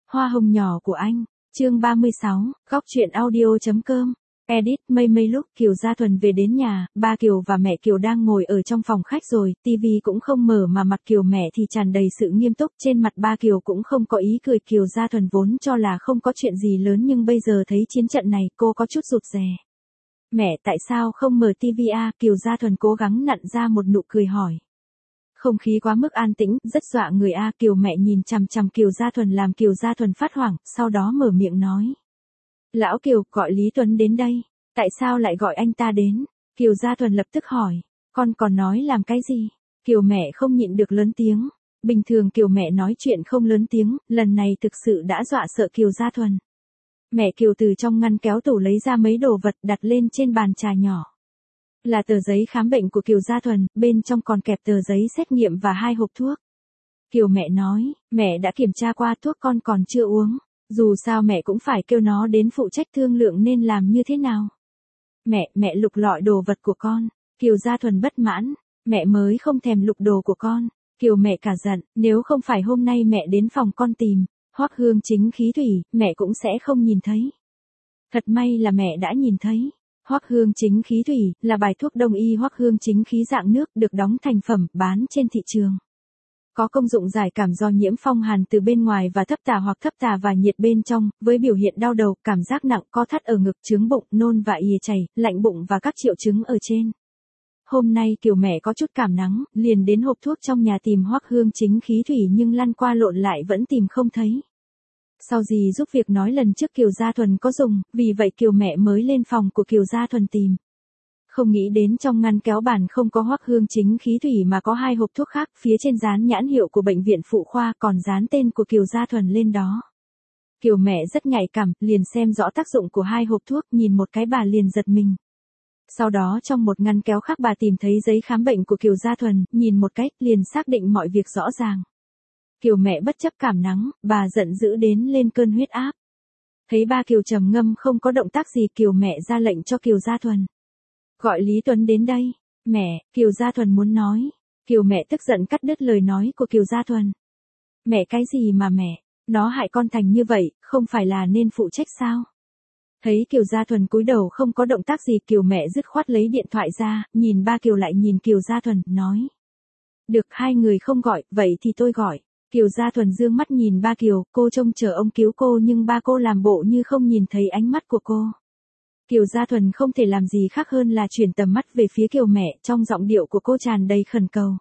Hoa hồng nhỏ của anh, chương 36, góc truyện audio.com. Edit, mây lúc Kiều Gia Thuần về đến nhà, ba Kiều và mẹ Kiều đang ngồi ở trong phòng khách rồi, tivi cũng không mở mà mặt Kiều mẹ thì tràn đầy sự nghiêm túc, trên mặt ba Kiều cũng không có ý cười. Kiều Gia Thuần vốn cho là không có chuyện gì lớn nhưng bây giờ thấy chiến trận này, cô có chút rụt rè. Mẹ, tại sao không mở tivi à? Kiều Gia Thuần cố gắng nặn ra một nụ cười hỏi. Không khí quá mức an tĩnh, rất dọa người a. Kiều mẹ nhìn chằm chằm Kiều Gia Thuần làm Kiều Gia Thuần phát hoảng, sau đó mở miệng nói. Lão Kiều, gọi Lý Tuấn đến đây. Tại sao lại gọi anh ta đến? Kiều Gia Thuần lập tức hỏi. Con còn nói làm cái gì? Kiều mẹ không nhịn được lớn tiếng. Bình thường Kiều mẹ nói chuyện không lớn tiếng, lần này thực sự đã dọa sợ Kiều Gia Thuần. Mẹ Kiều từ trong ngăn kéo tủ lấy ra mấy đồ vật đặt lên trên bàn trà nhỏ. Là tờ giấy khám bệnh của Kiều Gia Thuần, bên trong còn kẹp tờ giấy xét nghiệm và 2 hộp thuốc. Kiều mẹ nói, mẹ đã kiểm tra qua thuốc con còn chưa uống. Dù sao mẹ cũng phải kêu nó đến phụ trách thương lượng nên làm như thế nào. Mẹ lục lọi đồ vật của con. Kiều Gia Thuần bất mãn, mẹ mới không thèm lục đồ của con. Kiều mẹ cả giận, nếu không phải hôm nay mẹ đến phòng con tìm, Hoắc Hương Chính khí thủy, mẹ cũng sẽ không nhìn thấy. Thật may là mẹ đã nhìn thấy. Hoắc Hương Chính khí thủy là bài thuốc đông y Hoắc Hương Chính khí dạng nước được đóng thành phẩm bán trên thị trường. Có công dụng giải cảm do nhiễm phong hàn từ bên ngoài và thấp tà hoặc thấp tà và nhiệt bên trong, với biểu hiện đau đầu, cảm giác nặng, co thắt ở ngực, chướng bụng, nôn và ỉa chảy, lạnh bụng và các triệu chứng ở trên. Hôm nay Kiều mẹ có chút cảm nắng, liền đến hộp thuốc trong nhà tìm Hoắc Hương Chính khí thủy nhưng lăn qua lộn lại vẫn tìm không thấy. Sau gì giúp việc nói lần trước Kiều Gia Thuần có dùng, vì vậy Kiều mẹ mới lên phòng của Kiều Gia Thuần tìm. Không nghĩ đến trong ngăn kéo bàn không có Hoắc Hương Chính khí thủy mà có 2 hộp thuốc khác, phía trên dán nhãn hiệu của bệnh viện phụ khoa còn dán tên của Kiều Gia Thuần lên đó. Kiều mẹ rất nhạy cảm, liền xem rõ tác dụng của 2 hộp thuốc, nhìn một cái bà liền giật mình. Sau đó trong một ngăn kéo khác bà tìm thấy giấy khám bệnh của Kiều Gia Thuần, nhìn một cái, liền xác định mọi việc rõ ràng. Kiều mẹ bất chấp cảm nắng, bà giận dữ đến lên cơn huyết áp. Thấy ba Kiều trầm ngâm không có động tác gì, Kiều mẹ ra lệnh cho Kiều Gia Thuần. Gọi Lý Tuấn đến đây. Mẹ, Kiều Gia Thuần muốn nói. Kiều mẹ tức giận cắt đứt lời nói của Kiều Gia Thuần. Mẹ cái gì mà mẹ, nó hại con thành như vậy, không phải là nên phụ trách sao? Thấy Kiều Gia Thuần cúi đầu không có động tác gì, Kiều mẹ dứt khoát lấy điện thoại ra, nhìn ba Kiều lại nhìn Kiều Gia Thuần, nói. Được, 2 người không gọi, vậy thì tôi gọi. Kiều Gia Thuần dương mắt nhìn ba Kiều, cô trông chờ ông cứu cô nhưng ba cô làm bộ như không nhìn thấy ánh mắt của cô. Kiều Gia Thuần không thể làm gì khác hơn là chuyển tầm mắt về phía Kiều mẹ, trong giọng điệu của cô tràn đầy khẩn cầu.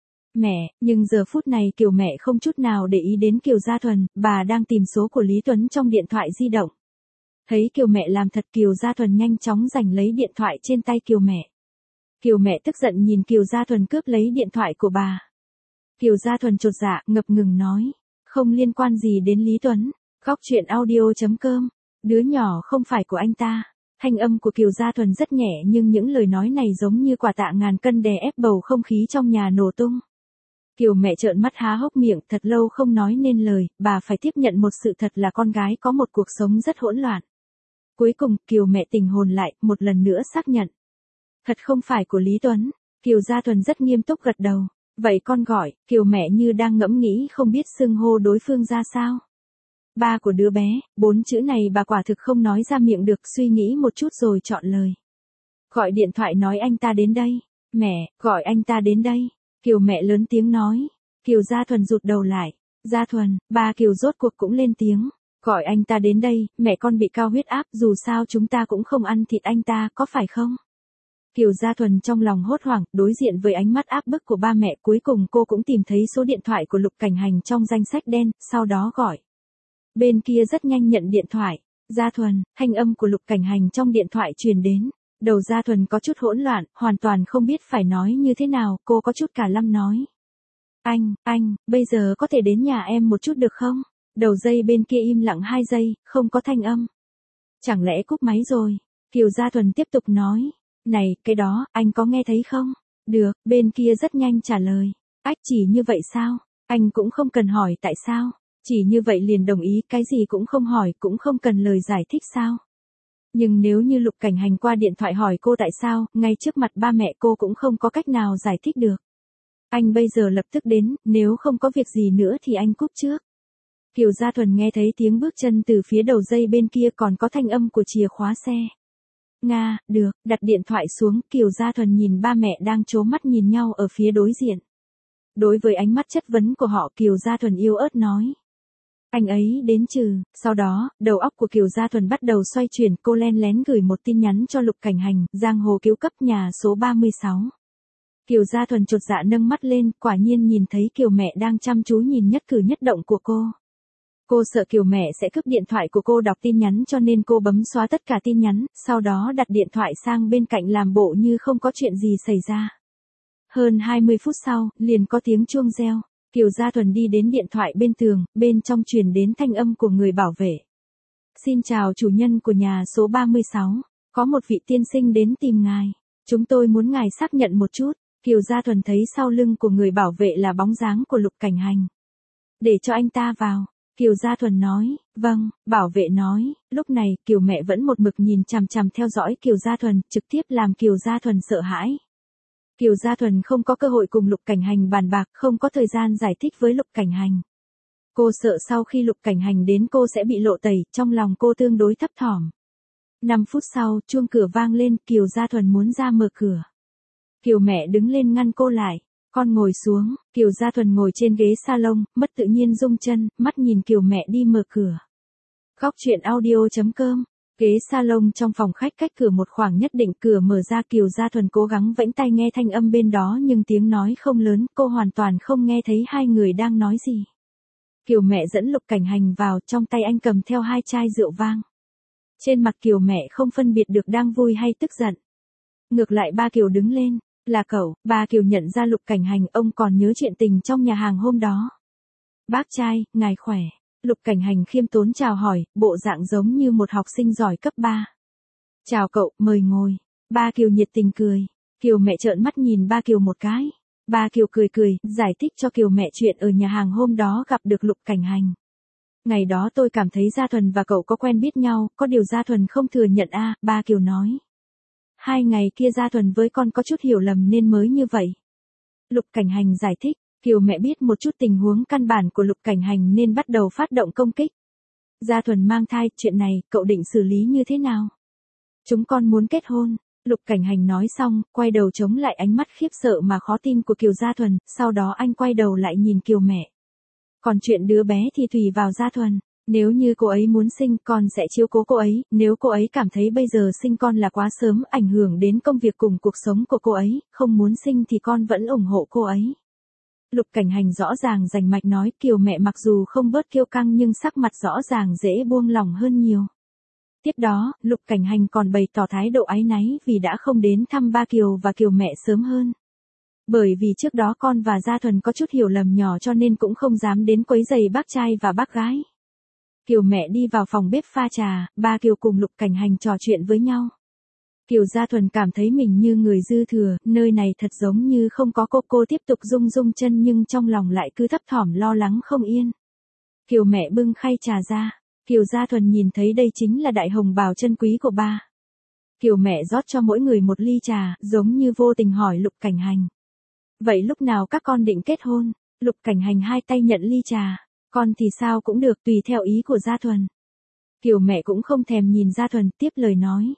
Mẹ, nhưng giờ phút này Kiều mẹ không chút nào để ý đến Kiều Gia Thuần, bà đang tìm số của Lý Tuấn trong điện thoại di động. Thấy Kiều mẹ làm thật, Kiều Gia Thuần nhanh chóng giành lấy điện thoại trên tay Kiều mẹ. Kiều mẹ tức giận nhìn Kiều Gia Thuần cướp lấy điện thoại của bà. Kiều Gia Thuần chột dạ, ngập ngừng nói. Không liên quan gì đến Lý Tuấn. Góc truyện audio.com. Đứa nhỏ không phải của anh ta. Thanh âm của Kiều Gia Thuần rất nhẹ nhưng những lời nói này giống như quả tạ ngàn cân đè ép bầu không khí trong nhà nổ tung. Kiều mẹ trợn mắt há hốc miệng, thật lâu không nói nên lời, bà phải tiếp nhận một sự thật là con gái có một cuộc sống rất hỗn loạn. Cuối cùng, Kiều mẹ tỉnh hồn lại, một lần nữa xác nhận. Thật không phải của Lý Tuấn. Kiều Gia Thuần rất nghiêm túc gật đầu. Vậy con gọi. Kiều mẹ như đang ngẫm nghĩ không biết xưng hô đối phương ra sao. Ba của đứa bé, 4 chữ này bà quả thực không nói ra miệng được, suy nghĩ một chút rồi chọn lời. Gọi điện thoại nói anh ta đến đây. Mẹ, gọi anh ta đến đây. Kiều mẹ lớn tiếng nói. Kiều Gia Thuần rụt đầu lại. Gia Thuần, ba Kiều rốt cuộc cũng lên tiếng. Gọi anh ta đến đây, mẹ con bị cao huyết áp, dù sao chúng ta cũng không ăn thịt anh ta, có phải không? Kiều Gia Thuần trong lòng hốt hoảng, đối diện với ánh mắt áp bức của ba mẹ, cuối cùng cô cũng tìm thấy số điện thoại của Lục Cảnh Hành trong danh sách đen, sau đó gọi. Bên kia rất nhanh nhận điện thoại. Gia Thuần, thanh âm của Lục Cảnh Hành trong điện thoại truyền đến. Đầu Gia Thuần có chút hỗn loạn, hoàn toàn không biết phải nói như thế nào, cô có chút cả lâm nói. Anh, bây giờ có thể đến nhà em một chút được không? Đầu dây bên kia im lặng 2 giây, không có thanh âm. Chẳng lẽ cúp máy rồi? Kiều Gia Thuần tiếp tục nói. Này, cái đó, anh có nghe thấy không? Được, bên kia rất nhanh trả lời. Ách, chỉ như vậy sao? Anh cũng không cần hỏi tại sao? Chỉ như vậy liền đồng ý, cái gì cũng không hỏi, cũng không cần lời giải thích sao? Nhưng nếu như Lục Cảnh Hành qua điện thoại hỏi cô tại sao, ngay trước mặt ba mẹ cô cũng không có cách nào giải thích được. Anh bây giờ lập tức đến, nếu không có việc gì nữa thì anh cúp trước. Kiều Gia Thuần nghe thấy tiếng bước chân từ phía đầu dây bên kia còn có thanh âm của chìa khóa xe. Nga, được, đặt điện thoại xuống, Kiều Gia Thuần nhìn ba mẹ đang trố mắt nhìn nhau ở phía đối diện. Đối với ánh mắt chất vấn của họ, Kiều Gia Thuần yếu ớt nói. Anh ấy đến trừ, sau đó, đầu óc của Kiều Gia Thuần bắt đầu xoay chuyển, cô len lén gửi một tin nhắn cho Lục Cảnh Hành, giang hồ cứu cấp nhà số 36. Kiều Gia Thuần chột dạ nâng mắt lên, quả nhiên nhìn thấy Kiều mẹ đang chăm chú nhìn nhất cử nhất động của cô. Cô sợ Kiều mẹ sẽ cướp điện thoại của cô đọc tin nhắn cho nên cô bấm xóa tất cả tin nhắn, sau đó đặt điện thoại sang bên cạnh làm bộ như không có chuyện gì xảy ra. Hơn 20 phút sau, liền có tiếng chuông reo. Kiều Gia Thuần đi đến điện thoại bên tường, bên trong truyền đến thanh âm của người bảo vệ. Xin chào chủ nhân của nhà số 36, có một vị tiên sinh đến tìm ngài. Chúng tôi muốn ngài xác nhận một chút. Kiều Gia Thuần thấy sau lưng của người bảo vệ là bóng dáng của Lục Cảnh Hành. Để cho anh ta vào. Kiều Gia Thuần nói, vâng, bảo vệ nói, lúc này Kiều mẹ vẫn một mực nhìn chằm chằm theo dõi Kiều Gia Thuần, trực tiếp làm Kiều Gia Thuần sợ hãi. Kiều Gia Thuần không có cơ hội cùng Lục Cảnh Hành bàn bạc, không có thời gian giải thích với Lục Cảnh Hành. Cô sợ sau khi Lục Cảnh Hành đến cô sẽ bị lộ tẩy, trong lòng cô tương đối thấp thỏm. 5 phút sau, chuông cửa vang lên, Kiều Gia Thuần muốn ra mở cửa. Kiều mẹ đứng lên ngăn cô lại. Con ngồi xuống, Kiều Gia Thuần ngồi trên ghế salon, mất tự nhiên rung chân, mắt nhìn Kiều mẹ đi mở cửa. Góc chuyện audio.com. Ghế salon trong phòng khách cách cửa một khoảng nhất định, cửa mở ra, Kiều Gia Thuần cố gắng vẫy tay nghe thanh âm bên đó nhưng tiếng nói không lớn, cô hoàn toàn không nghe thấy hai người đang nói gì. Kiều mẹ dẫn Lục Cảnh Hành vào, trong tay anh cầm theo 2 chai rượu vang. Trên mặt Kiều mẹ không phân biệt được đang vui hay tức giận. Ngược lại ba Kiều đứng lên. Là cậu, bà Kiều nhận ra Lục Cảnh Hành, ông còn nhớ chuyện tình trong nhà hàng hôm đó. Bác trai, ngài khỏe. Lục Cảnh Hành khiêm tốn chào hỏi, bộ dạng giống như một học sinh giỏi cấp 3. Chào cậu, mời ngồi. Ba Kiều nhiệt tình cười. Kiều mẹ trợn mắt nhìn ba Kiều một cái. Ba Kiều cười cười, giải thích cho Kiều mẹ chuyện ở nhà hàng hôm đó gặp được Lục Cảnh Hành. Ngày đó tôi cảm thấy Gia Thuần và cậu có quen biết nhau, có điều Gia Thuần không thừa nhận ba Kiều nói. 2 ngày kia Gia Thuần với con có chút hiểu lầm nên mới như vậy. Lục Cảnh Hành giải thích, Kiều mẹ biết một chút tình huống căn bản của Lục Cảnh Hành nên bắt đầu phát động công kích. Gia Thuần mang thai, chuyện này, cậu định xử lý như thế nào? Chúng con muốn kết hôn. Lục Cảnh Hành nói xong, quay đầu chống lại ánh mắt khiếp sợ mà khó tin của Kiều Gia Thuần, sau đó anh quay đầu lại nhìn Kiều mẹ. Còn chuyện đứa bé thì tùy vào Gia Thuần. Nếu như cô ấy muốn sinh, con sẽ chiếu cố cô ấy, nếu cô ấy cảm thấy bây giờ sinh con là quá sớm, ảnh hưởng đến công việc cùng cuộc sống của cô ấy, không muốn sinh thì con vẫn ủng hộ cô ấy. Lục Cảnh Hành rõ ràng rành mạch nói, Kiều mẹ mặc dù không bớt kiêu căng nhưng sắc mặt rõ ràng dễ buông lỏng hơn nhiều. Tiếp đó, Lục Cảnh Hành còn bày tỏ thái độ áy náy vì đã không đến thăm ba Kiều và Kiều mẹ sớm hơn. Bởi vì trước đó con và Gia Thuần có chút hiểu lầm nhỏ cho nên cũng không dám đến quấy rầy bác trai và bác gái. Kiều mẹ đi vào phòng bếp pha trà, ba Kiều cùng Lục Cảnh Hành trò chuyện với nhau. Kiều Gia Thuần cảm thấy mình như người dư thừa, nơi này thật giống như không có cô tiếp tục rung chân nhưng trong lòng lại cứ thấp thỏm lo lắng không yên. Kiều mẹ bưng khay trà ra, Kiều Gia Thuần nhìn thấy đây chính là đại hồng bào chân quý của ba. Kiều mẹ rót cho mỗi người một ly trà, giống như vô tình hỏi Lục Cảnh Hành. Vậy lúc nào các con định kết hôn? Lục Cảnh Hành 2 tay nhận ly trà. Con thì sao cũng được, tùy theo ý của Gia Thuần. Kiều mẹ cũng không thèm nhìn Gia Thuần, tiếp lời nói.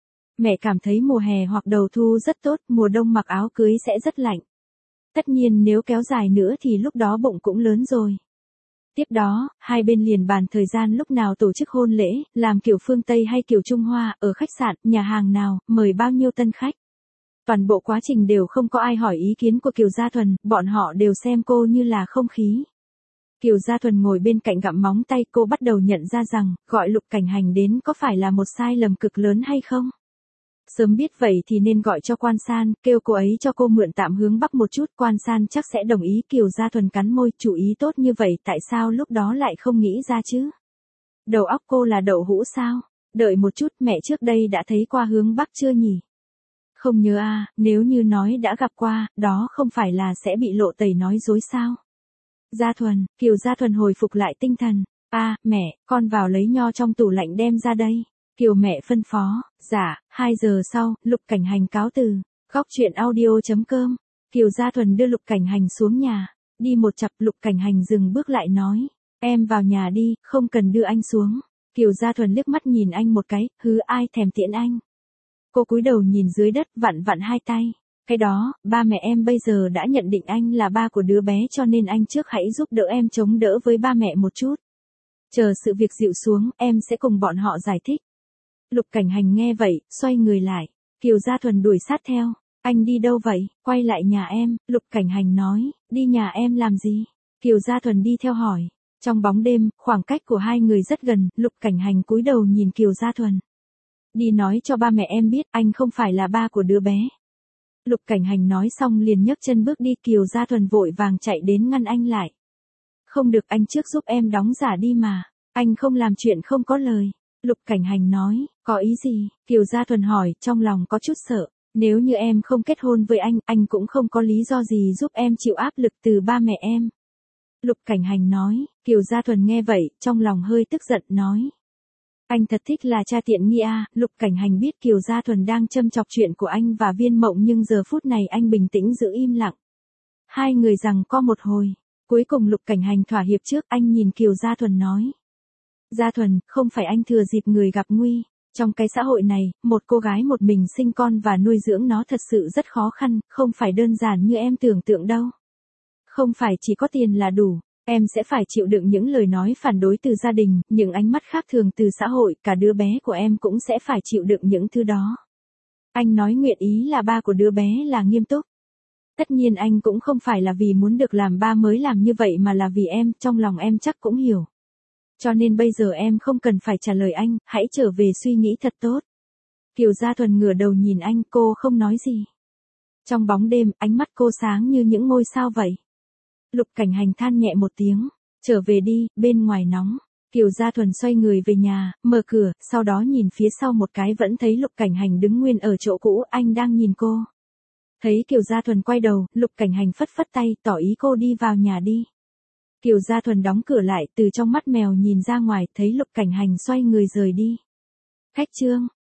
Mẹ cảm thấy mùa hè hoặc đầu thu rất tốt, mùa đông mặc áo cưới sẽ rất lạnh. Tất nhiên nếu kéo dài nữa thì lúc đó bụng cũng lớn rồi. Tiếp đó, hai bên liền bàn thời gian lúc nào tổ chức hôn lễ, làm kiểu phương Tây hay kiểu Trung Hoa, ở khách sạn, nhà hàng nào, mời bao nhiêu tân khách. Toàn bộ quá trình đều không có ai hỏi ý kiến của Kiều Gia Thuần, bọn họ đều xem cô như là không khí. Kiều Gia Thuần ngồi bên cạnh gặm móng tay, cô bắt đầu nhận ra rằng, gọi Lục Cảnh Hành đến có phải là một sai lầm cực lớn hay không? Sớm biết vậy thì nên gọi cho Quan San, kêu cô ấy cho cô mượn tạm hướng Bắc một chút, Quan San chắc sẽ đồng ý. Kiều Gia Thuần cắn môi, chủ ý tốt như vậy tại sao lúc đó lại không nghĩ ra chứ? Đầu óc cô là đậu hũ sao? Đợi một chút, mẹ trước đây đã thấy qua hướng Bắc chưa nhỉ? Không nhớ nếu như nói đã gặp qua, đó không phải là sẽ bị lộ tẩy nói dối sao? Gia Thuần, Kiều Gia Thuần hồi phục lại tinh thần. Mẹ, con vào lấy nho trong tủ lạnh đem ra đây. Kiều mẹ phân phó. Dạ. 2 giờ sau, Lục Cảnh Hành cáo từ. Góc chuyện audio.com. Kiều Gia Thuần đưa Lục Cảnh Hành xuống nhà. Đi một chặp, Lục Cảnh Hành dừng bước lại nói. Em vào nhà đi, không cần đưa anh xuống. Kiều Gia Thuần liếc mắt nhìn anh một cái, hứ ai thèm tiễn anh. Cô cúi đầu nhìn dưới đất vặn vặn hai tay. Cái đó, ba mẹ em bây giờ đã nhận định anh là ba của đứa bé cho nên anh trước hãy giúp đỡ em chống đỡ với ba mẹ một chút. Chờ sự việc dịu xuống, em sẽ cùng bọn họ giải thích. Lục Cảnh Hành nghe vậy, xoay người lại. Kiều Gia Thuần đuổi sát theo. Anh đi đâu vậy? Quay lại nhà em, Lục Cảnh Hành nói, đi nhà em làm gì? Kiều Gia Thuần đi theo hỏi. Trong bóng đêm, khoảng cách của hai người rất gần, Lục Cảnh Hành cúi đầu nhìn Kiều Gia Thuần. Đi nói cho ba mẹ em biết anh không phải là ba của đứa bé. Lục Cảnh Hành nói xong liền nhấc chân bước đi. Kiều Gia Thuần vội vàng chạy đến ngăn anh lại. Không được, anh trước giúp em đóng giả đi mà. Anh không làm chuyện không có lời. Lục Cảnh Hành nói, có ý gì? Kiều Gia Thuần hỏi, trong lòng có chút sợ. Nếu như em không kết hôn với anh cũng không có lý do gì giúp em chịu áp lực từ ba mẹ em. Lục Cảnh Hành nói. Kiều Gia Thuần nghe vậy, trong lòng hơi tức giận nói. Anh thật thích là cha tiện nghi à. Lục Cảnh Hành biết Kiều Gia Thuần đang châm chọc chuyện của anh và Viên Mộng nhưng giờ phút này anh bình tĩnh giữ im lặng. Hai người giằng co một hồi. Cuối cùng Lục Cảnh Hành thỏa hiệp trước, anh nhìn Kiều Gia Thuần nói. Gia Thuần, không phải anh thừa dịp người gặp nguy. Trong cái xã hội này, một cô gái một mình sinh con và nuôi dưỡng nó thật sự rất khó khăn, không phải đơn giản như em tưởng tượng đâu. Không phải chỉ có tiền là đủ, em sẽ phải chịu đựng những lời nói phản đối từ gia đình, những ánh mắt khác thường từ xã hội, cả đứa bé của em cũng sẽ phải chịu đựng những thứ đó. Anh nói nguyện ý là ba của đứa bé là nghiêm túc. Tất nhiên anh cũng không phải là vì muốn được làm ba mới làm như vậy mà là vì em, trong lòng em chắc cũng hiểu. Cho nên bây giờ em không cần phải trả lời anh, hãy trở về suy nghĩ thật tốt. Kiều Gia Thuần ngửa đầu nhìn anh, cô không nói gì. Trong bóng đêm, ánh mắt cô sáng như những ngôi sao vậy. Lục Cảnh Hành than nhẹ một tiếng, trở về đi, bên ngoài nóng. Kiều Gia Thuần xoay người về nhà, mở cửa, sau đó nhìn phía sau một cái vẫn thấy Lục Cảnh Hành đứng nguyên ở chỗ cũ, anh đang nhìn cô. Thấy Kiều Gia Thuần quay đầu, Lục Cảnh Hành phất phất tay, tỏ ý cô đi vào nhà đi. Kiều Gia Thuần đóng cửa lại, từ trong mắt mèo nhìn ra ngoài, thấy Lục Cảnh Hành xoay người rời đi. Khách trương.